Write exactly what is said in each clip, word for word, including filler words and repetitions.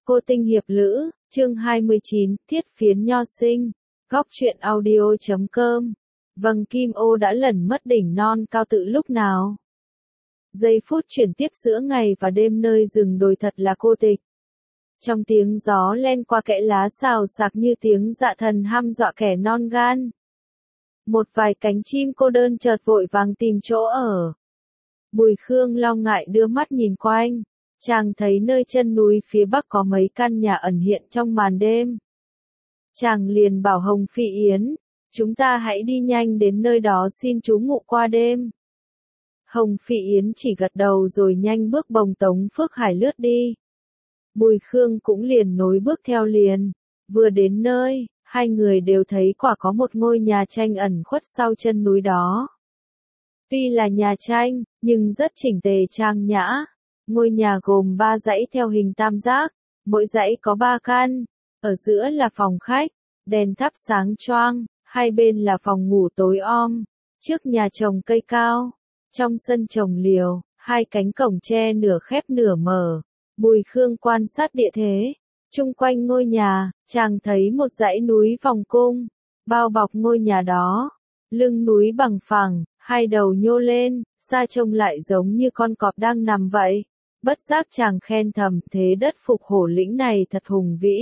Cô tinh hiệp lữ, chương hai mươi chín, thiết phiến nho sinh, góc truyện audio chấm com. Vâng, Kim Ô đã lần mất đỉnh non cao tự lúc nào? Giây phút chuyển tiếp giữa ngày và đêm nơi rừng đồi thật là cô tịch. Trong tiếng gió len qua kẽ lá xào xạc như tiếng dạ thần hăm dọa kẻ non gan. Một vài cánh chim cô đơn chợt vội vàng tìm chỗ ở. Bùi Khương lo ngại đưa mắt nhìn quanh. Chàng thấy nơi chân núi phía bắc có mấy căn nhà ẩn hiện trong màn đêm. Chàng liền bảo Hồng Phỉ Yến, chúng ta hãy đi nhanh đến nơi đó xin trú ngụ qua đêm. Hồng Phỉ Yến chỉ gật đầu rồi nhanh bước bồng Tống Phước Hải lướt đi. Bùi Khương cũng liền nối bước theo liền. Vừa đến nơi, hai người đều thấy quả có một ngôi nhà tranh ẩn khuất sau chân núi đó. Tuy là nhà tranh, nhưng rất chỉnh tề trang nhã. Ngôi nhà gồm ba dãy theo hình tam giác, mỗi dãy có ba căn, ở giữa là phòng khách, đèn thắp sáng choang, hai bên là phòng ngủ tối om, trước nhà trồng cây cao, trong sân trồng liều, hai cánh cổng tre nửa khép nửa mở. Bùi Khương quan sát địa thế, chung quanh ngôi nhà, chàng thấy một dãy núi vòng cung, bao bọc ngôi nhà đó, lưng núi bằng phẳng, hai đầu nhô lên, xa trông lại giống như con cọp đang nằm vậy. Bất giác chàng khen thầm, thế đất Phục Hổ Lĩnh này thật hùng vĩ.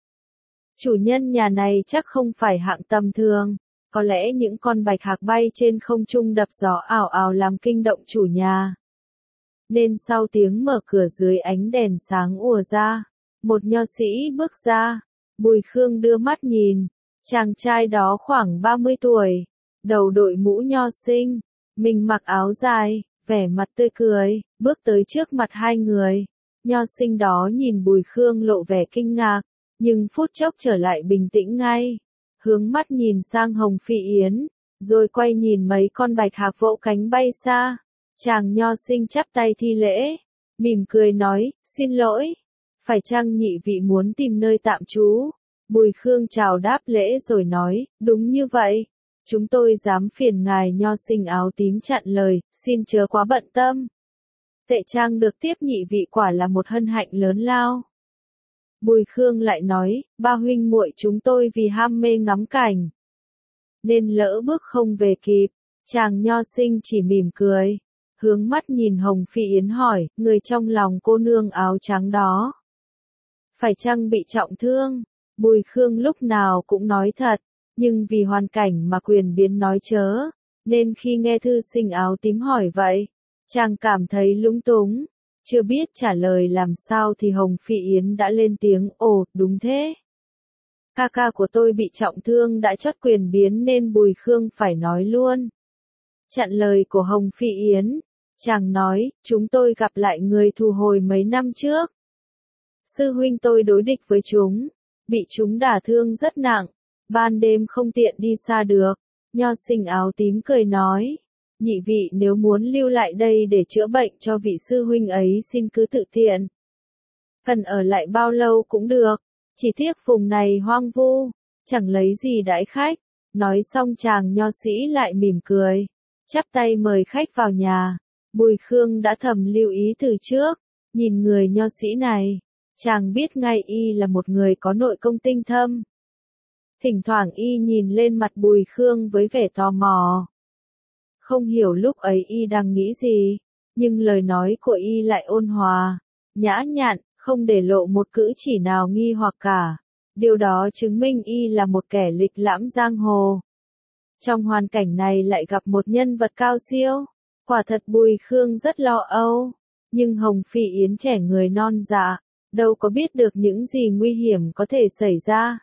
Chủ nhân nhà này chắc không phải hạng tầm thường, có lẽ những con bạch hạc bay trên không trung đập gió ào ào làm kinh động chủ nhà. Nên sau tiếng mở cửa dưới ánh đèn sáng ùa ra, một nho sĩ bước ra, Bùi Khương đưa mắt nhìn, chàng trai đó khoảng ba mươi tuổi, đầu đội mũ nho sinh, mình mặc áo dài, vẻ mặt tươi cười, bước tới trước mặt hai người. Nho sinh đó nhìn Bùi Khương lộ vẻ kinh ngạc, nhưng phút chốc trở lại bình tĩnh ngay, hướng mắt nhìn sang Hồng Phỉ Yến, rồi quay nhìn mấy con bạch hạc vỗ cánh bay xa. Chàng nho sinh chắp tay thi lễ, mỉm cười nói, xin lỗi, phải chăng nhị vị muốn tìm nơi tạm trú? Bùi Khương chào đáp lễ rồi nói, đúng như vậy. Chúng tôi dám phiền ngài nho sinh áo tím chặn lời, xin chớ quá bận tâm. Tệ trang được tiếp nhị vị quả là một hân hạnh lớn lao. Bùi Khương lại nói, ba huynh muội chúng tôi vì ham mê ngắm cảnh, nên lỡ bước không về kịp. Chàng nho sinh chỉ mỉm cười, hướng mắt nhìn Hồng Phỉ Yến hỏi, người trong lòng cô nương áo trắng đó, phải chăng bị trọng thương? Bùi Khương lúc nào cũng nói thật. Nhưng vì hoàn cảnh mà quyền biến nói chớ, nên khi nghe thư sinh áo tím hỏi vậy, chàng cảm thấy lúng túng, chưa biết trả lời làm sao thì Hồng Phỉ Yến đã lên tiếng, ồ, đúng thế. Ca ca của tôi bị trọng thương đã chót quyền biến nên Bùi Khương phải nói luôn. Chặn lời của Hồng Phỉ Yến, chàng nói, chúng tôi gặp lại người thù hồi mấy năm trước. Sư huynh tôi đối địch với chúng, bị chúng đả thương rất nặng. Ban đêm không tiện đi xa được. Nho sinh áo tím cười nói, nhị vị nếu muốn lưu lại đây để chữa bệnh cho vị sư huynh ấy xin cứ tự tiện. Cần ở lại bao lâu cũng được, chỉ tiếc vùng này hoang vu, chẳng lấy gì đãi khách. Nói xong chàng nho sĩ lại mỉm cười, chắp tay mời khách vào nhà. Bùi Khương đã thầm lưu ý từ trước, nhìn người nho sĩ này, chàng biết ngay y là một người có nội công tinh thâm. Thỉnh thoảng y nhìn lên mặt Bùi Khương với vẻ tò mò. Không hiểu lúc ấy y đang nghĩ gì, nhưng lời nói của y lại ôn hòa, nhã nhặn, không để lộ một cử chỉ nào nghi hoặc cả. Điều đó chứng minh y là một kẻ lịch lãm giang hồ. Trong hoàn cảnh này lại gặp một nhân vật cao siêu, quả thật Bùi Khương rất lo âu. Nhưng Hồng Phỉ Yến trẻ người non dạ, đâu có biết được những gì nguy hiểm có thể xảy ra.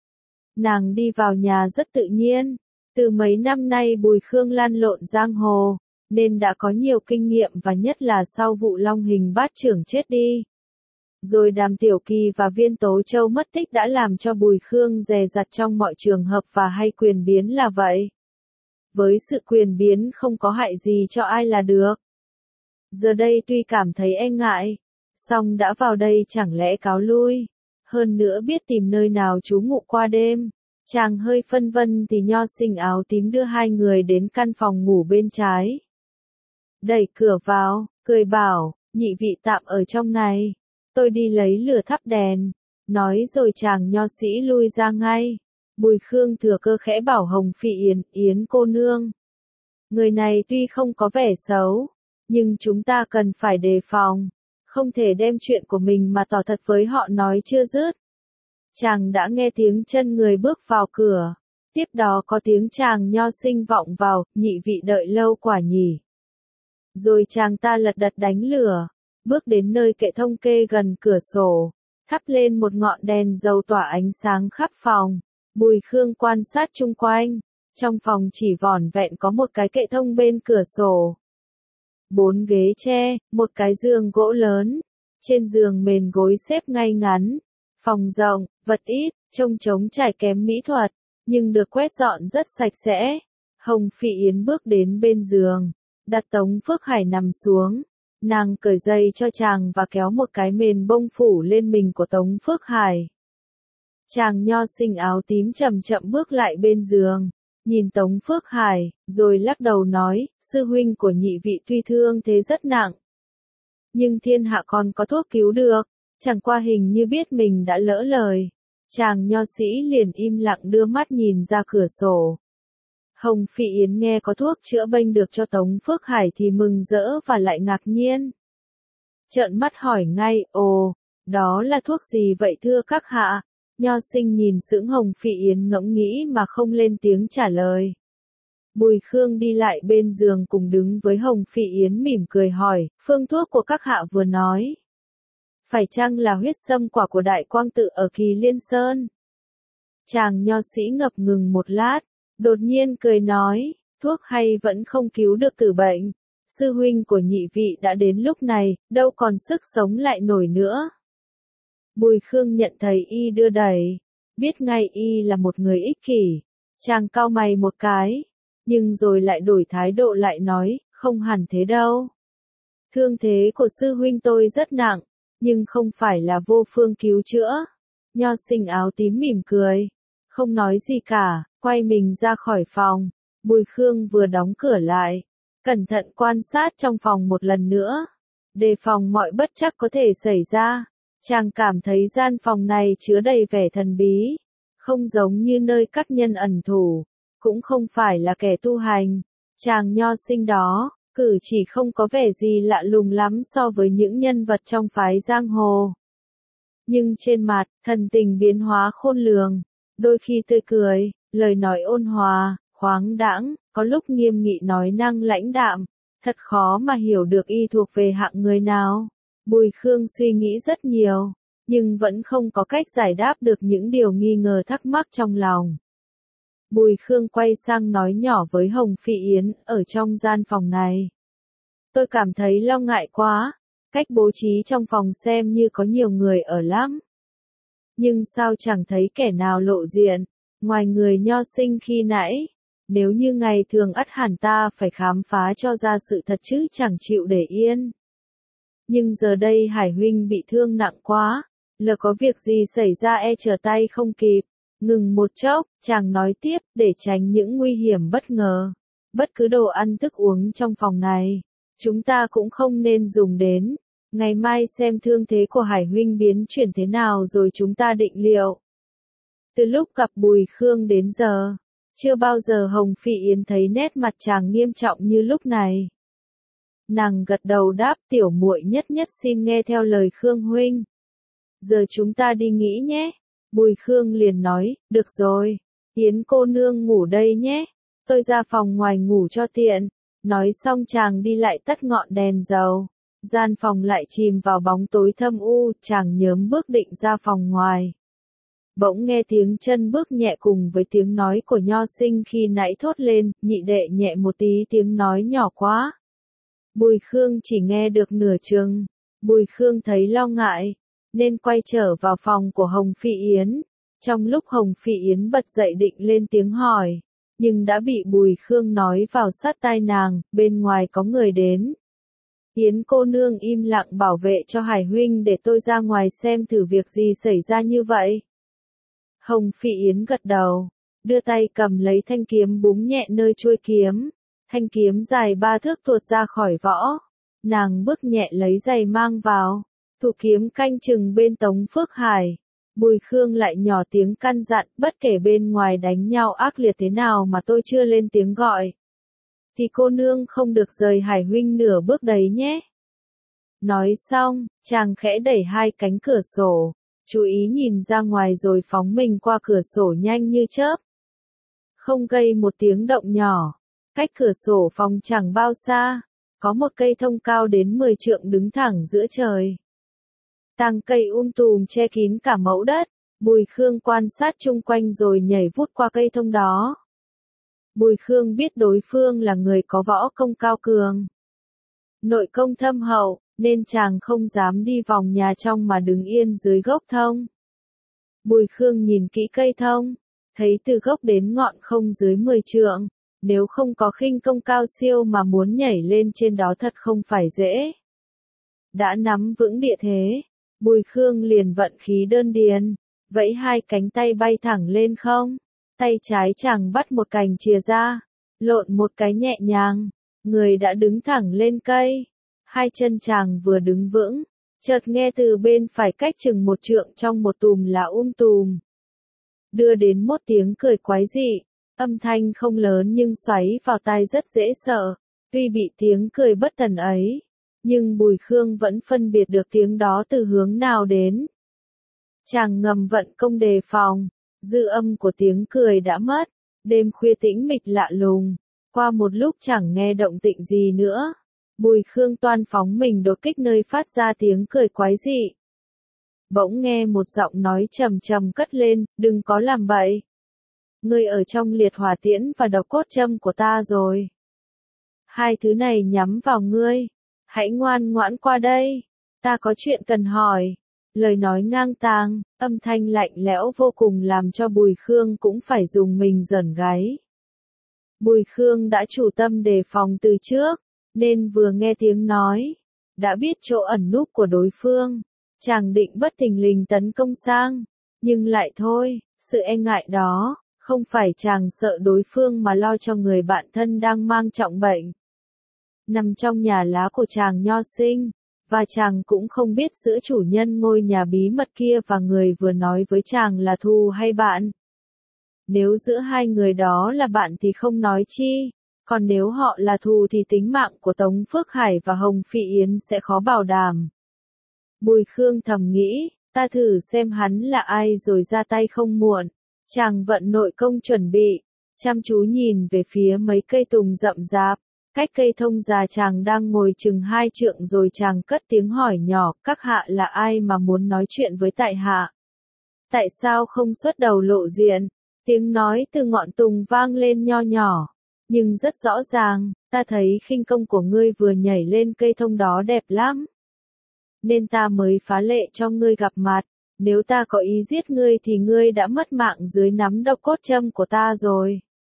Nàng đi vào nhà rất tự nhiên, từ mấy năm nay Bùi Khương lăn lộn giang hồ, nên đã có nhiều kinh nghiệm và nhất là sau vụ Long Hình Bát Trưởng chết đi. Rồi Đàm Tiểu Kỳ và Viên Tố Châu mất tích đã làm cho Bùi Khương dè dặt trong mọi trường hợp và hay quyền biến là vậy. Với sự quyền biến không có hại gì cho ai là được. Giờ đây tuy cảm thấy e ngại, song đã vào đây chẳng lẽ cáo lui. Hơn nữa biết tìm nơi nào trú ngụ qua đêm. Chàng hơi phân vân thì nho sinh áo tím đưa hai người đến căn phòng ngủ bên trái. Đẩy cửa vào, cười bảo, nhị vị tạm ở trong này. Tôi đi lấy lửa thắp đèn. Nói rồi chàng nho sĩ lui ra ngay. Bùi Khương thừa cơ khẽ bảo Hồng Phỉ Yến, Yến cô nương. Người này tuy không có vẻ xấu, nhưng chúng ta cần phải đề phòng. Không thể đem chuyện của mình mà tỏ thật với họ nói chưa dứt. Chàng đã nghe tiếng chân người bước vào cửa. Tiếp đó có tiếng chàng nho sinh vọng vào, nhị vị đợi lâu quả nhỉ. Rồi chàng ta lật đật đánh lửa, bước đến nơi kệ thông kê gần cửa sổ, thắp lên một ngọn đèn dầu tỏa ánh sáng khắp phòng. Bùi Khương quan sát chung quanh, trong phòng chỉ vỏn vẹn có một cái kệ thông bên cửa sổ. Bốn ghế tre, một cái giường gỗ lớn, trên giường mền gối xếp ngay ngắn. Phòng rộng, vật ít, trông trống trải kém mỹ thuật, nhưng được quét dọn rất sạch sẽ. Hồng Phỉ Yến bước đến bên giường, đặt Tống Phước Hải nằm xuống. Nàng cởi dây cho chàng và kéo một cái mền bông phủ lên mình của Tống Phước Hải. Chàng nho sinh áo tím chậm chậm bước lại bên giường, nhìn Tống Phước Hải, rồi lắc đầu nói, sư huynh của nhị vị tuy thương thế rất nặng. Nhưng thiên hạ còn có thuốc cứu được, chẳng qua hình như biết mình đã lỡ lời. Chàng nho sĩ liền im lặng đưa mắt nhìn ra cửa sổ. Hồng Phỉ Yến nghe có thuốc chữa bệnh được cho Tống Phước Hải thì mừng rỡ và lại ngạc nhiên. Trợn mắt hỏi ngay, ồ, đó là thuốc gì vậy thưa các hạ? Nho sinh nhìn sững Hồng Phỉ Yến ngẫm nghĩ mà không lên tiếng trả lời. Bùi Khương đi lại bên giường cùng đứng với Hồng Phỉ Yến mỉm cười hỏi, phương thuốc của các hạ vừa nói. Phải chăng là huyết sâm quả của Đại Quang Tự ở Kỳ Liên Sơn? Chàng nho sĩ ngập ngừng một lát, đột nhiên cười nói, thuốc hay vẫn không cứu được tử bệnh. Sư huynh của nhị vị đã đến lúc này, đâu còn sức sống lại nổi nữa. Bùi Khương nhận thấy y đưa đẩy, biết ngay y là một người ích kỷ. Chàng cau mày một cái, nhưng rồi lại đổi thái độ lại nói, không hẳn thế đâu. Thương thế của sư huynh tôi rất nặng, nhưng không phải là vô phương cứu chữa. Nho sinh áo tím mỉm cười, không nói gì cả, quay mình ra khỏi phòng. Bùi Khương vừa đóng cửa lại, cẩn thận quan sát trong phòng một lần nữa, đề phòng mọi bất trắc có thể xảy ra. Chàng cảm thấy gian phòng này chứa đầy vẻ thần bí, không giống như nơi các nhân ẩn thủ, cũng không phải là kẻ tu hành. Chàng nho sinh đó, cử chỉ không có vẻ gì lạ lùng lắm so với những nhân vật trong phái giang hồ. Nhưng trên mặt, thần tình biến hóa khôn lường, đôi khi tươi cười, lời nói ôn hòa, khoáng đãng, có lúc nghiêm nghị nói năng lãnh đạm, thật khó mà hiểu được y thuộc về hạng người nào. Bùi Khương suy nghĩ rất nhiều, nhưng vẫn không có cách giải đáp được những điều nghi ngờ thắc mắc trong lòng. Bùi Khương quay sang nói nhỏ với Hồng Phỉ Yến, ở trong gian phòng này. Tôi cảm thấy lo ngại quá, cách bố trí trong phòng xem như có nhiều người ở lắm. Nhưng sao chẳng thấy kẻ nào lộ diện, ngoài người nho sinh khi nãy. Nếu như ngày thường ắt hẳn ta phải khám phá cho ra sự thật chứ chẳng chịu để yên. Nhưng giờ đây Hải huynh bị thương nặng quá, lỡ có việc gì xảy ra e trở tay không kịp. Ngừng một chốc, chàng nói tiếp, để tránh những nguy hiểm bất ngờ. Bất cứ đồ ăn thức uống trong phòng này, chúng ta cũng không nên dùng đến. Ngày mai xem thương thế của Hải huynh biến chuyển thế nào rồi chúng ta định liệu. Từ lúc gặp Bùi Khương đến giờ, chưa bao giờ Hồng Phỉ Yến thấy nét mặt chàng nghiêm trọng như lúc này. Nàng gật đầu đáp, tiểu muội nhất nhất xin nghe theo lời Khương huynh. Giờ chúng ta đi nghỉ nhé. Bùi Khương liền nói, được rồi, Yến cô nương ngủ đây nhé, tôi ra phòng ngoài ngủ cho tiện. Nói xong chàng đi lại tắt ngọn đèn dầu, gian phòng lại chìm vào bóng tối thâm u, chàng nhớm bước định ra phòng ngoài. Bỗng nghe tiếng chân bước nhẹ cùng với tiếng nói của nho sinh khi nãy thốt lên, nhị đệ nhẹ một tí tiếng nói nhỏ quá. Bùi Khương chỉ nghe được nửa chừng, Bùi Khương thấy lo ngại, nên quay trở vào phòng của Hồng Phỉ Yến. Trong lúc Hồng Phỉ Yến bật dậy định lên tiếng hỏi, nhưng đã bị Bùi Khương nói vào sát tai nàng, bên ngoài có người đến. Yến cô nương im lặng bảo vệ cho Hải huynh để tôi ra ngoài xem thử việc gì xảy ra như vậy. Hồng Phỉ Yến gật đầu, đưa tay cầm lấy thanh kiếm búng nhẹ nơi chuôi kiếm. Thanh kiếm dài ba thước tuột ra khỏi vỏ. Nàng bước nhẹ lấy giày mang vào. Thủ kiếm canh chừng bên Tống Phước Hải. Bùi Khương lại nhỏ tiếng căn dặn, bất kể bên ngoài đánh nhau ác liệt thế nào mà tôi chưa lên tiếng gọi. Thì cô nương không được rời Hải huynh nửa bước đấy nhé. Nói xong, chàng khẽ đẩy hai cánh cửa sổ, chú ý nhìn ra ngoài rồi phóng mình qua cửa sổ nhanh như chớp. Không gây một tiếng động nhỏ, cách cửa sổ phòng chẳng bao xa, có một cây thông cao đến mười trượng đứng thẳng giữa trời. Tàng cây um tùm che kín cả mẫu đất, Bùi Khương quan sát chung quanh rồi nhảy vút qua cây thông đó. Bùi Khương biết đối phương là người có võ công cao cường, nội công thâm hậu, nên chàng không dám đi vòng nhà trong mà đứng yên dưới gốc thông. Bùi Khương nhìn kỹ cây thông, thấy từ gốc đến ngọn không dưới mười trượng, nếu không có khinh công cao siêu mà muốn nhảy lên trên đó thật không phải dễ. Đã nắm vững địa thế, Bùi Khương liền vận khí đơn điền, vẫy hai cánh tay bay thẳng lên không, tay trái chàng bắt một cành chìa ra, lộn một cái nhẹ nhàng, người đã đứng thẳng lên cây. Hai chân chàng vừa đứng vững, chợt nghe từ bên phải cách chừng một trượng trong một tùm lá um tùm. Đưa đến một tiếng cười quái dị, âm thanh không lớn nhưng xoáy vào tai rất dễ sợ, tuy bị tiếng cười bất thần ấy, nhưng Bùi Khương vẫn phân biệt được tiếng đó từ hướng nào đến. Chàng ngầm vận công đề phòng, dư âm của tiếng cười đã mất, đêm khuya tĩnh mịch lạ lùng, qua một lúc chẳng nghe động tĩnh gì nữa. Bùi Khương toan phóng mình đột kích nơi phát ra tiếng cười quái dị. Bỗng nghe một giọng nói trầm trầm cất lên, đừng có làm bậy. Ngươi ở trong liệt hỏa tiễn và độc cốt châm của ta rồi. Hai thứ này nhắm vào ngươi. Hãy ngoan ngoãn qua đây. Ta có chuyện cần hỏi. Lời nói ngang tàng, âm thanh lạnh lẽo vô cùng làm cho Bùi Khương cũng phải dùng mình giởn gáy. Bùi Khương đã chủ tâm đề phòng từ trước, nên vừa nghe tiếng nói, đã biết chỗ ẩn núp của đối phương, chàng định bất thình lình tấn công sang, nhưng lại thôi, sự e ngại đó, không phải chàng sợ đối phương mà lo cho người bạn thân đang mang trọng bệnh. Nằm trong nhà lá của chàng nho sinh, và chàng cũng không biết giữa chủ nhân ngôi nhà bí mật kia và người vừa nói với chàng là thù hay bạn. Nếu giữa hai người đó là bạn thì không nói chi. Còn nếu họ là thù thì tính mạng của Tống Phước Hải và Hồng Phỉ Yến sẽ khó bảo đảm. Bùi Khương thầm nghĩ, ta thử xem hắn là ai rồi ra tay không muộn. Chàng vận nội công chuẩn bị, chăm chú nhìn về phía mấy cây tùng rậm rạp, cách cây thông già chàng đang ngồi chừng hai trượng rồi chàng cất tiếng hỏi nhỏ, các hạ là ai mà muốn nói chuyện với tại hạ? Tại sao không xuất đầu lộ diện? Tiếng nói từ ngọn tùng vang lên nho nhỏ. Nhưng rất rõ ràng, ta thấy khinh công của ngươi vừa nhảy lên cây thông đó đẹp lắm. Nên ta mới phá lệ cho ngươi gặp mặt, nếu ta có ý giết ngươi thì ngươi đã mất mạng dưới nắm độc cốt châm của ta rồi.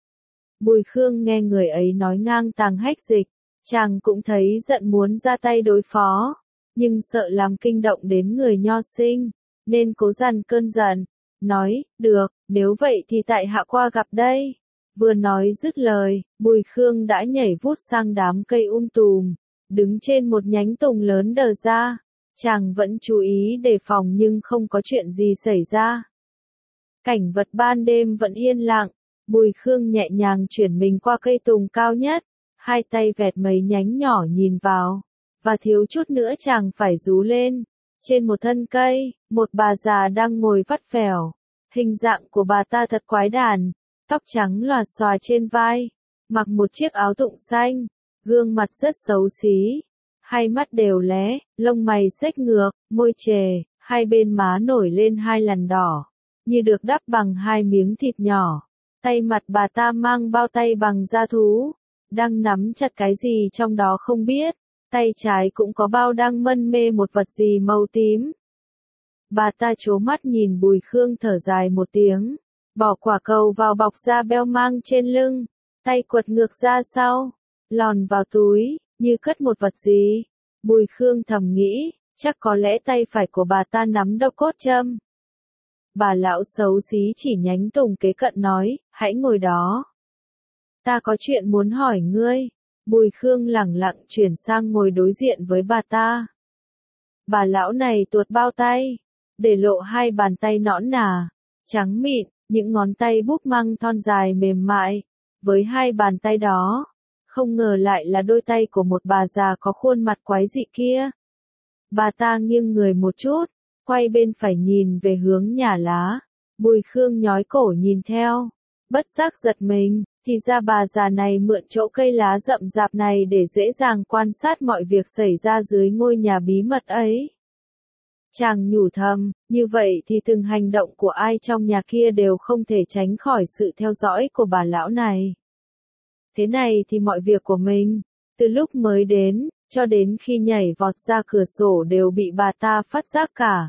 Bùi Khương nghe người ấy nói ngang tàng hách dịch, chàng cũng thấy giận muốn ra tay đối phó, nhưng sợ làm kinh động đến người nho sinh, nên cố dằn cơn giận, nói, được, nếu vậy thì tại hạ qua gặp đây. Vừa nói dứt lời, Bùi Khương đã nhảy vút sang đám cây um tùm, đứng trên một nhánh tùng lớn đờ ra. Chàng vẫn chú ý đề phòng nhưng không có chuyện gì xảy ra. Cảnh vật ban đêm vẫn yên lặng, Bùi Khương nhẹ nhàng chuyển mình qua cây tùng cao nhất, hai tay vẹt mấy nhánh nhỏ nhìn vào, và thiếu chút nữa chàng phải rú lên. Trên một thân cây, một bà già đang ngồi vắt vẻo, hình dạng của bà ta thật quái đản. Tóc trắng lòa xòa trên vai, mặc một chiếc áo tụng xanh, gương mặt rất xấu xí, hai mắt đều lé, lông mày xếch ngược, môi trề, hai bên má nổi lên hai lằn đỏ, như được đắp bằng hai miếng thịt nhỏ. Tay mặt bà ta mang bao tay bằng da thú, đang nắm chặt cái gì trong đó không biết, tay trái cũng có bao đang mân mê một vật gì màu tím. Bà ta trố mắt nhìn Bùi Khương thở dài một tiếng. Bỏ quả cầu vào bọc da beo mang trên lưng, tay quật ngược ra sau, lòn vào túi, như cất một vật gì. Bùi Khương thầm nghĩ, chắc có lẽ tay phải của bà ta nắm độc cốt châm. Bà lão xấu xí chỉ nhánh tùng kế cận nói, hãy ngồi đó. Ta có chuyện muốn hỏi ngươi. Bùi Khương lẳng lặng chuyển sang ngồi đối diện với bà ta. Bà lão này tuột bao tay, để lộ hai bàn tay nõn nà, trắng mịn, những ngón tay búp măng thon dài mềm mại. Với hai bàn tay đó, không ngờ lại là đôi tay của một bà già có khuôn mặt quái dị kia. Bà ta nghiêng người một chút, quay bên phải nhìn về hướng nhà lá. Bùi Khương nhói cổ nhìn theo, bất giác giật mình, thì ra bà già này mượn chỗ cây lá rậm rạp này để dễ dàng quan sát mọi việc xảy ra dưới ngôi nhà bí mật ấy. Chàng nhủ thầm, như vậy thì từng hành động của ai trong nhà kia đều không thể tránh khỏi sự theo dõi của bà lão này. Thế này thì mọi việc của mình, từ lúc mới đến, cho đến khi nhảy vọt ra cửa sổ đều bị bà ta phát giác cả.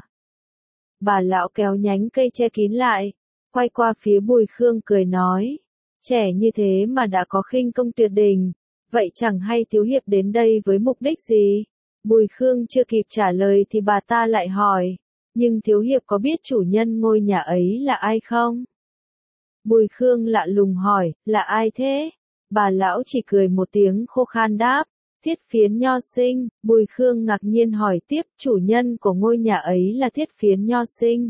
Bà lão kéo nhánh cây che kín lại, quay qua phía Bùi Khương cười nói, trẻ như thế mà đã có khinh công tuyệt đỉnh, vậy chẳng hay thiếu hiệp đến đây với mục đích gì? Bùi Khương chưa kịp trả lời thì bà ta lại hỏi, nhưng thiếu hiệp có biết chủ nhân ngôi nhà ấy là ai không? Bùi Khương lạ lùng hỏi, là ai thế? Bà lão chỉ cười một tiếng khô khan đáp, Thiết Phiến Nho Sinh. Bùi Khương ngạc nhiên hỏi tiếp, chủ nhân của ngôi nhà ấy là Thiết Phiến Nho Sinh.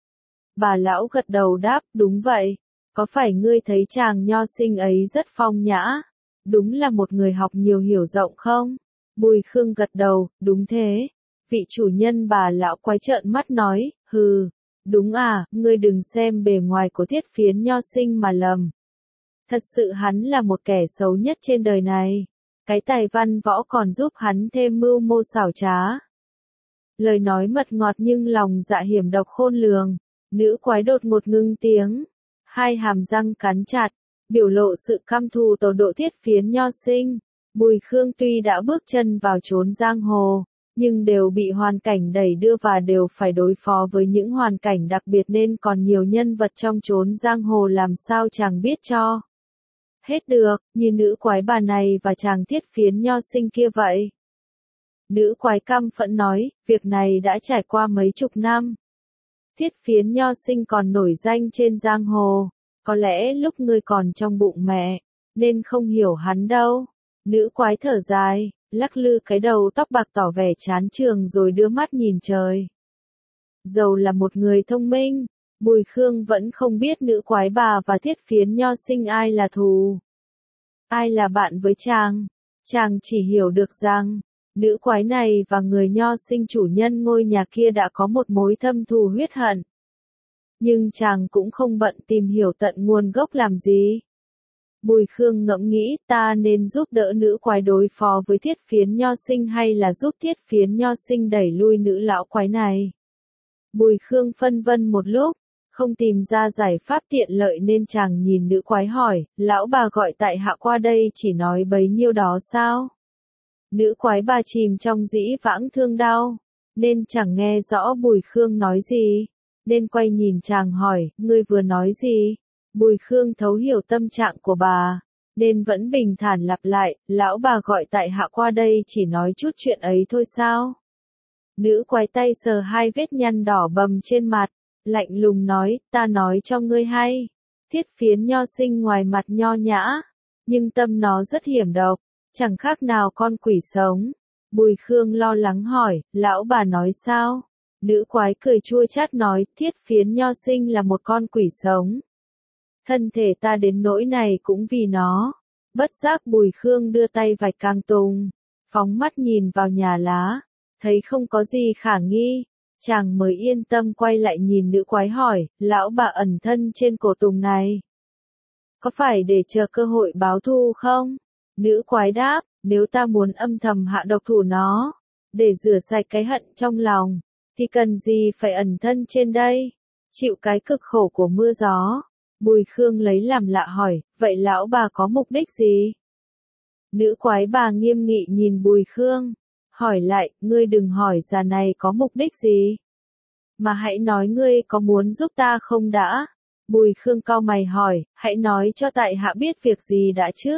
Bà lão gật đầu đáp, đúng vậy, có phải ngươi thấy chàng Nho Sinh ấy rất phong nhã, đúng là một người học nhiều hiểu rộng không? Bùi Khương gật đầu, đúng thế. Vị chủ nhân bà lão quái trợn mắt nói, hừ, đúng à, ngươi đừng xem bề ngoài của Thiết Phiến Nho Sinh mà lầm. Thật sự hắn là một kẻ xấu nhất trên đời này. Cái tài văn võ còn giúp hắn thêm mưu mô xảo trá. Lời nói mật ngọt nhưng lòng dạ hiểm độc khôn lường. Nữ quái đột ngột ngưng tiếng. Hai hàm răng cắn chặt, biểu lộ sự căm thù tột độ Thiết Phiến Nho Sinh. Bùi Khương tuy đã bước chân vào chốn giang hồ, nhưng đều bị hoàn cảnh đẩy đưa và đều phải đối phó với những hoàn cảnh đặc biệt nên còn nhiều nhân vật trong chốn giang hồ làm sao chàng biết cho hết được, như nữ quái bà này và chàng Thiết Phiến Nho Sinh kia vậy. Nữ quái căm phẫn nói, việc này đã trải qua mấy chục năm. Thiết Phiến Nho Sinh còn nổi danh trên giang hồ, có lẽ lúc ngươi còn trong bụng mẹ, nên không hiểu hắn đâu. Nữ quái thở dài, lắc lư cái đầu tóc bạc tỏ vẻ chán chường rồi đưa mắt nhìn trời. Dầu là một người thông minh, Bùi Khương vẫn không biết nữ quái bà và Thiết Phiến Nho Sinh ai là thù, ai là bạn với chàng. Chàng chỉ hiểu được rằng, nữ quái này và người Nho Sinh chủ nhân ngôi nhà kia đã có một mối thâm thù huyết hận. Nhưng chàng cũng không bận tìm hiểu tận nguồn gốc làm gì. Bùi Khương ngẫm nghĩ, ta nên giúp đỡ nữ quái đối phó với Thiết Phiến Nho Sinh hay là giúp Thiết Phiến Nho Sinh đẩy lui nữ lão quái này? Bùi Khương phân vân một lúc, không tìm ra giải pháp tiện lợi nên chàng nhìn nữ quái hỏi, lão bà gọi tại hạ qua đây chỉ nói bấy nhiêu đó sao? Nữ quái bà chìm trong dĩ vãng thương đau, nên chẳng nghe rõ Bùi Khương nói gì, nên quay nhìn chàng hỏi, ngươi vừa nói gì? Bùi Khương thấu hiểu tâm trạng của bà, nên vẫn bình thản lặp lại, lão bà gọi tại hạ qua đây chỉ nói chút chuyện ấy thôi sao? Nữ quái tay sờ hai vết nhăn đỏ bầm trên mặt, lạnh lùng nói, ta nói cho ngươi hay. Thiết Phiến Nho Sinh ngoài mặt nho nhã, nhưng tâm nó rất hiểm độc, chẳng khác nào con quỷ sống. Bùi Khương lo lắng hỏi, lão bà nói sao? Nữ quái cười chua chát nói, Thiết Phiến Nho Sinh là một con quỷ sống. Thân thể ta đến nỗi này cũng vì nó. Bất giác Bùi Khương đưa tay vạch càng tùng, phóng mắt nhìn vào nhà lá, thấy không có gì khả nghi, chàng mới yên tâm quay lại nhìn nữ quái hỏi, lão bà ẩn thân trên cổ tùng này, có phải để chờ cơ hội báo thù không? Nữ quái đáp, nếu ta muốn âm thầm hạ độc thủ nó, để rửa sạch cái hận trong lòng, thì cần gì phải ẩn thân trên đây, chịu cái cực khổ của mưa gió. Bùi Khương lấy làm lạ hỏi, vậy lão bà có mục đích gì? Nữ quái bà nghiêm nghị nhìn Bùi Khương, hỏi lại, ngươi đừng hỏi già này có mục đích gì, mà hãy nói ngươi có muốn giúp ta không đã. Bùi Khương cau mày hỏi, hãy nói cho tại hạ biết việc gì đã chứ.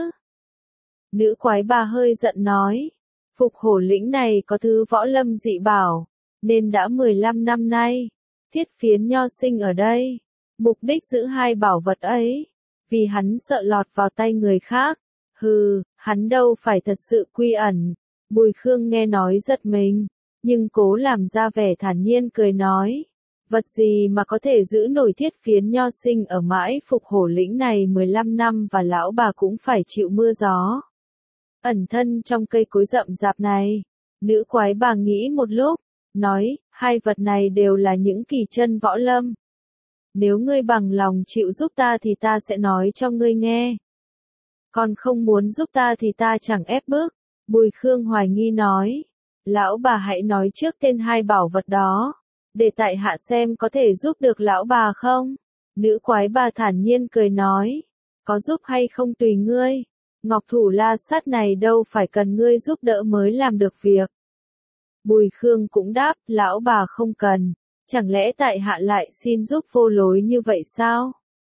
Nữ quái bà hơi giận nói, Phục Hổ Lĩnh này có thứ võ lâm dị bảo, nên đã mười lăm năm nay, Thiết Phiến Nho Sinh ở đây. Mục đích giữ hai bảo vật ấy, vì hắn sợ lọt vào tay người khác. Hừ, hắn đâu phải thật sự quy ẩn. Bùi Khương nghe nói giật mình, nhưng cố làm ra vẻ thản nhiên cười nói. Vật gì mà có thể giữ nổi thiết phiến nho sinh ở mãi Phục Hổ lĩnh này mười lăm năm và lão bà cũng phải chịu mưa gió. Ẩn thân trong cây cối rậm rạp này, nữ quái bà nghĩ một lúc, nói, hai vật này đều là những kỳ chân võ lâm. Nếu ngươi bằng lòng chịu giúp ta thì ta sẽ nói cho ngươi nghe. Còn không muốn giúp ta thì ta chẳng ép bức. Bùi Khương hoài nghi nói. Lão bà hãy nói trước tên hai bảo vật đó, để tại hạ xem có thể giúp được lão bà không. Nữ quái bà thản nhiên cười nói. Có giúp hay không tùy ngươi. Ngọc thủ la sát này đâu phải cần ngươi giúp đỡ mới làm được việc. Bùi Khương cũng đáp, lão bà không cần. Chẳng lẽ tại hạ lại xin giúp vô lối như vậy sao?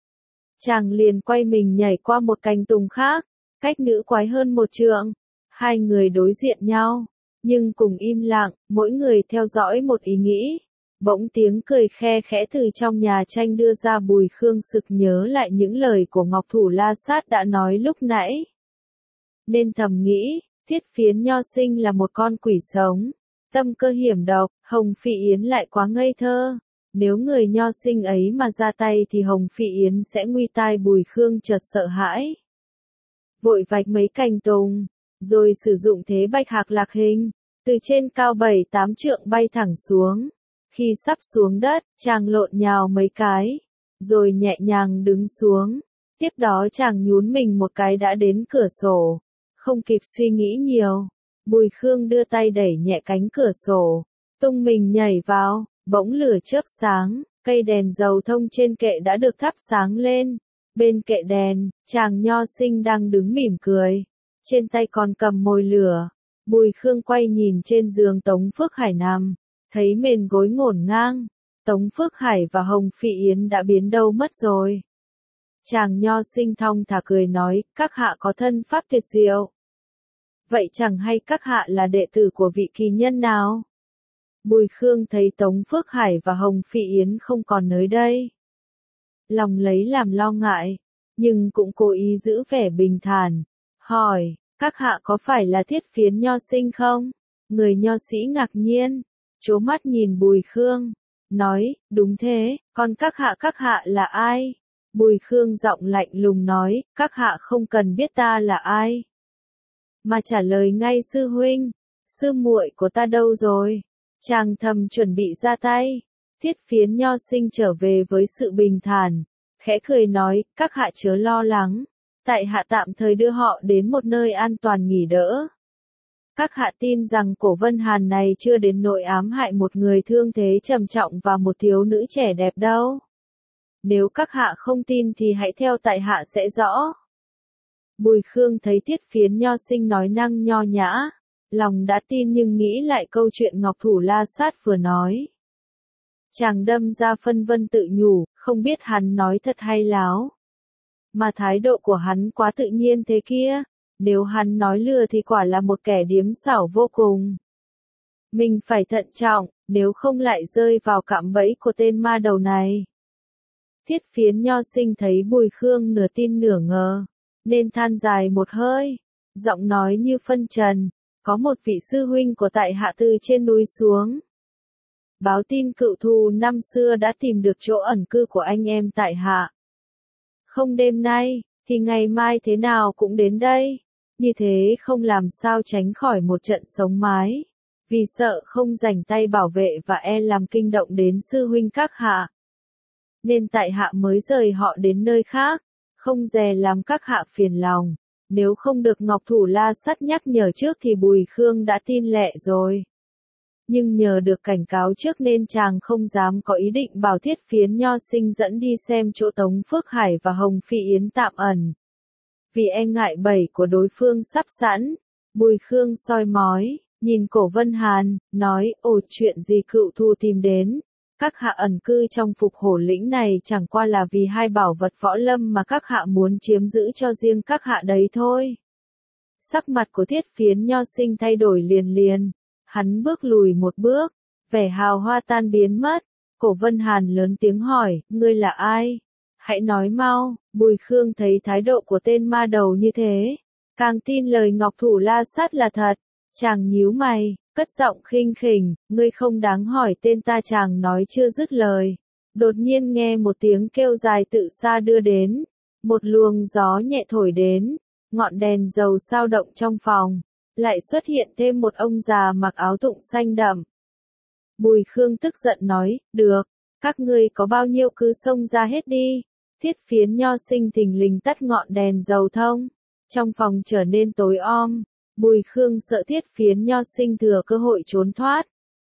Chàng liền quay mình nhảy qua một cành tùng khác, cách nữ quái hơn một trượng. Hai người đối diện nhau, nhưng cùng im lặng, mỗi người theo dõi một ý nghĩ. Bỗng tiếng cười khe khẽ từ trong nhà tranh đưa ra. Bùi Khương sực nhớ lại những lời của Ngọc Thủ La Sát đã nói lúc nãy. Nên thầm nghĩ, thiết phiến nho sinh là một con quỷ sống. Tâm cơ hiểm độc, Hồng Phỉ Yến lại quá ngây thơ. Nếu người nho sinh ấy mà ra tay thì Hồng Phỉ Yến sẽ nguy tai. Bùi Khương chợt sợ hãi. Vội vạch mấy cành tùng, rồi sử dụng thế bạch hạc lạc hình, từ trên cao bảy tám trượng bay thẳng xuống. Khi sắp xuống đất, chàng lộn nhào mấy cái, rồi nhẹ nhàng đứng xuống. Tiếp đó chàng nhún mình một cái đã đến cửa sổ. Không kịp suy nghĩ nhiều, Bùi Khương đưa tay đẩy nhẹ cánh cửa sổ, tung mình nhảy vào, bỗng lửa chớp sáng, cây đèn dầu thông trên kệ đã được thắp sáng lên. Bên kệ đèn, chàng nho sinh đang đứng mỉm cười, trên tay còn cầm mồi lửa. Bùi Khương quay nhìn trên giường Tống Phước Hải nằm, thấy mền gối ngổn ngang. Tống Phước Hải và Hồng Phỉ Yến đã biến đâu mất rồi. Chàng nho sinh thong thả cười nói, các hạ có thân pháp tuyệt diệu. Vậy chẳng hay các hạ là đệ tử của vị kỳ nhân nào? Bùi Khương thấy Tống Phước Hải và Hồng Phỉ Yến không còn nơi đây. Lòng lấy làm lo ngại, nhưng cũng cố ý giữ vẻ bình thản. Hỏi, các hạ có phải là thiết phiến nho sinh không? Người nho sĩ ngạc nhiên, trố mắt nhìn Bùi Khương, nói, đúng thế, còn các hạ các hạ là ai? Bùi Khương giọng lạnh lùng nói, các hạ không cần biết ta là ai. Mà trả lời ngay sư huynh, sư muội của ta đâu rồi? Chàng thầm chuẩn bị ra tay. Thiết phiến nho sinh trở về với sự bình thản, khẽ cười nói, các hạ chớ lo lắng, tại hạ tạm thời đưa họ đến một nơi an toàn nghỉ đỡ. Các hạ tin rằng Cổ Vân Hàn này chưa đến nỗi ám hại một người thương thế trầm trọng và một thiếu nữ trẻ đẹp đâu. Nếu các hạ không tin thì hãy theo tại hạ sẽ rõ. Bùi Khương thấy thiết phiến nho sinh nói năng nho nhã, lòng đã tin nhưng nghĩ lại câu chuyện Ngọc Thủ La Sát vừa nói. Chàng đâm ra phân vân tự nhủ, không biết hắn nói thật hay láo. Mà thái độ của hắn quá tự nhiên thế kia, nếu hắn nói lừa thì quả là một kẻ điếm xảo vô cùng. Mình phải thận trọng, nếu không lại rơi vào cạm bẫy của tên ma đầu này. Thiết phiến nho sinh thấy Bùi Khương nửa tin nửa ngờ, nên than dài một hơi, giọng nói như phân trần, có một vị sư huynh của tại hạ từ trên núi xuống. Báo tin cựu thù năm xưa đã tìm được chỗ ẩn cư của anh em tại hạ. Không đêm nay, thì ngày mai thế nào cũng đến đây. Như thế không làm sao tránh khỏi một trận sống mái. Vì sợ không rảnh tay bảo vệ và e làm kinh động đến sư huynh các hạ. Nên tại hạ mới rời họ đến nơi khác, không dè làm các hạ phiền lòng. Nếu không được Ngọc Thủ La Sát nhắc nhở trước thì Bùi Khương đã tin lẹ rồi. Nhưng nhờ được cảnh cáo trước nên chàng không dám có ý định bảo thiết phiến nho sinh dẫn đi xem chỗ Tống Phước Hải và Hồng Phỉ Yến tạm ẩn. Vì e ngại bẫy của đối phương sắp sẵn, Bùi Khương soi mói, nhìn Cổ Vân Hàn, nói, ồ chuyện gì cựu thù tìm đến. Các hạ ẩn cư trong Phục Hổ lĩnh này chẳng qua là vì hai bảo vật võ lâm mà các hạ muốn chiếm giữ cho riêng các hạ đấy thôi. Sắc mặt của thiết phiến nho sinh thay đổi liền liền. Hắn bước lùi một bước, vẻ hào hoa tan biến mất. Cổ Vân Hàn lớn tiếng hỏi, ngươi là ai? Hãy nói mau. Bùi Khương thấy thái độ của tên ma đầu như thế, càng tin lời Ngọc Thủ La Sát là thật. Chàng nhíu mày, cất giọng khinh khỉnh, ngươi không đáng hỏi tên ta. Chàng nói chưa dứt lời. Đột nhiên nghe một tiếng kêu dài tự xa đưa đến. Một luồng gió nhẹ thổi đến, ngọn đèn dầu sao động trong phòng. Lại xuất hiện thêm một ông già mặc áo tụng xanh đậm. Bùi Khương tức giận nói, được, các ngươi có bao nhiêu cứ xông ra hết đi. Thiết Phiến Nho Sinh thình lình tắt ngọn đèn dầu thông. Trong phòng trở nên tối om. Bùi Khương sợ Thiết Phiến Nho Sinh thừa cơ hội trốn thoát,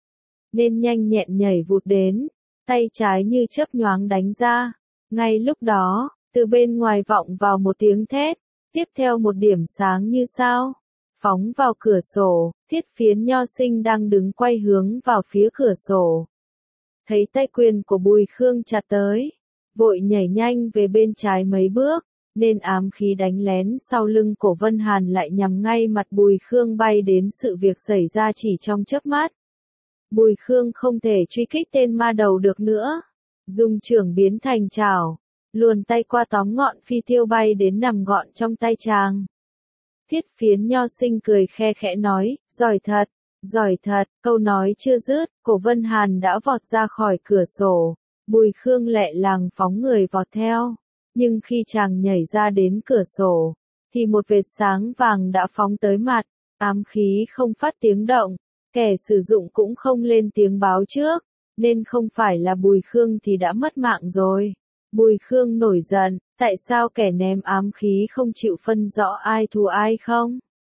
nên nhanh nhẹn nhảy vụt đến, tay trái như chớp nhoáng đánh ra. Ngay lúc đó, từ bên ngoài vọng vào một tiếng thét, tiếp theo một điểm sáng như sao phóng vào cửa sổ. Thiết Phiến Nho Sinh đang đứng quay hướng vào phía cửa sổ, thấy tay quyền của Bùi Khương chặt tới, vội nhảy nhanh về bên trái mấy bước, nên ám khí đánh lén sau lưng cổ Vân Hàn lại nhằm ngay mặt Bùi Khương bay đến. Sự việc xảy ra chỉ trong chớp mắt. Bùi Khương không thể truy kích tên ma đầu được nữa, dùng chưởng biến thành chảo, luồn tay qua tóm ngọn phi tiêu bay đến nằm gọn trong tay chàng. Thiết Phiến Nho Sinh cười khe khẽ nói, giỏi thật, giỏi thật. Câu nói chưa dứt, cổ Vân Hàn đã vọt ra khỏi cửa sổ. Bùi Khương lẹ làng phóng người vọt theo, nhưng khi chàng nhảy ra đến cửa sổ, thì một vệt sáng vàng đã phóng tới mặt. Ám khí không phát tiếng động, kẻ sử dụng cũng không lên tiếng báo trước, nên không phải là Bùi Khương thì đã mất mạng rồi. Bùi Khương nổi giận, tại sao kẻ ném ám khí không chịu phân rõ ai thù ai không,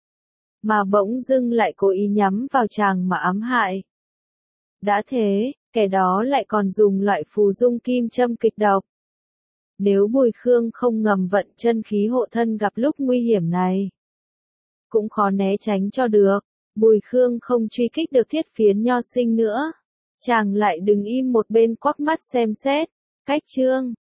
mà bỗng dưng lại cố ý nhắm vào chàng mà ám hại. Đã thế, kẻ đó lại còn dùng loại phù dung kim châm kịch độc. Nếu Bùi Khương không ngầm vận chân khí hộ thân gặp lúc nguy hiểm này, cũng khó né tránh cho được. Bùi Khương không truy kích được Thiết Phiến Nho Sinh nữa. Chàng lại đứng im một bên quắc mắt xem xét. Cách chương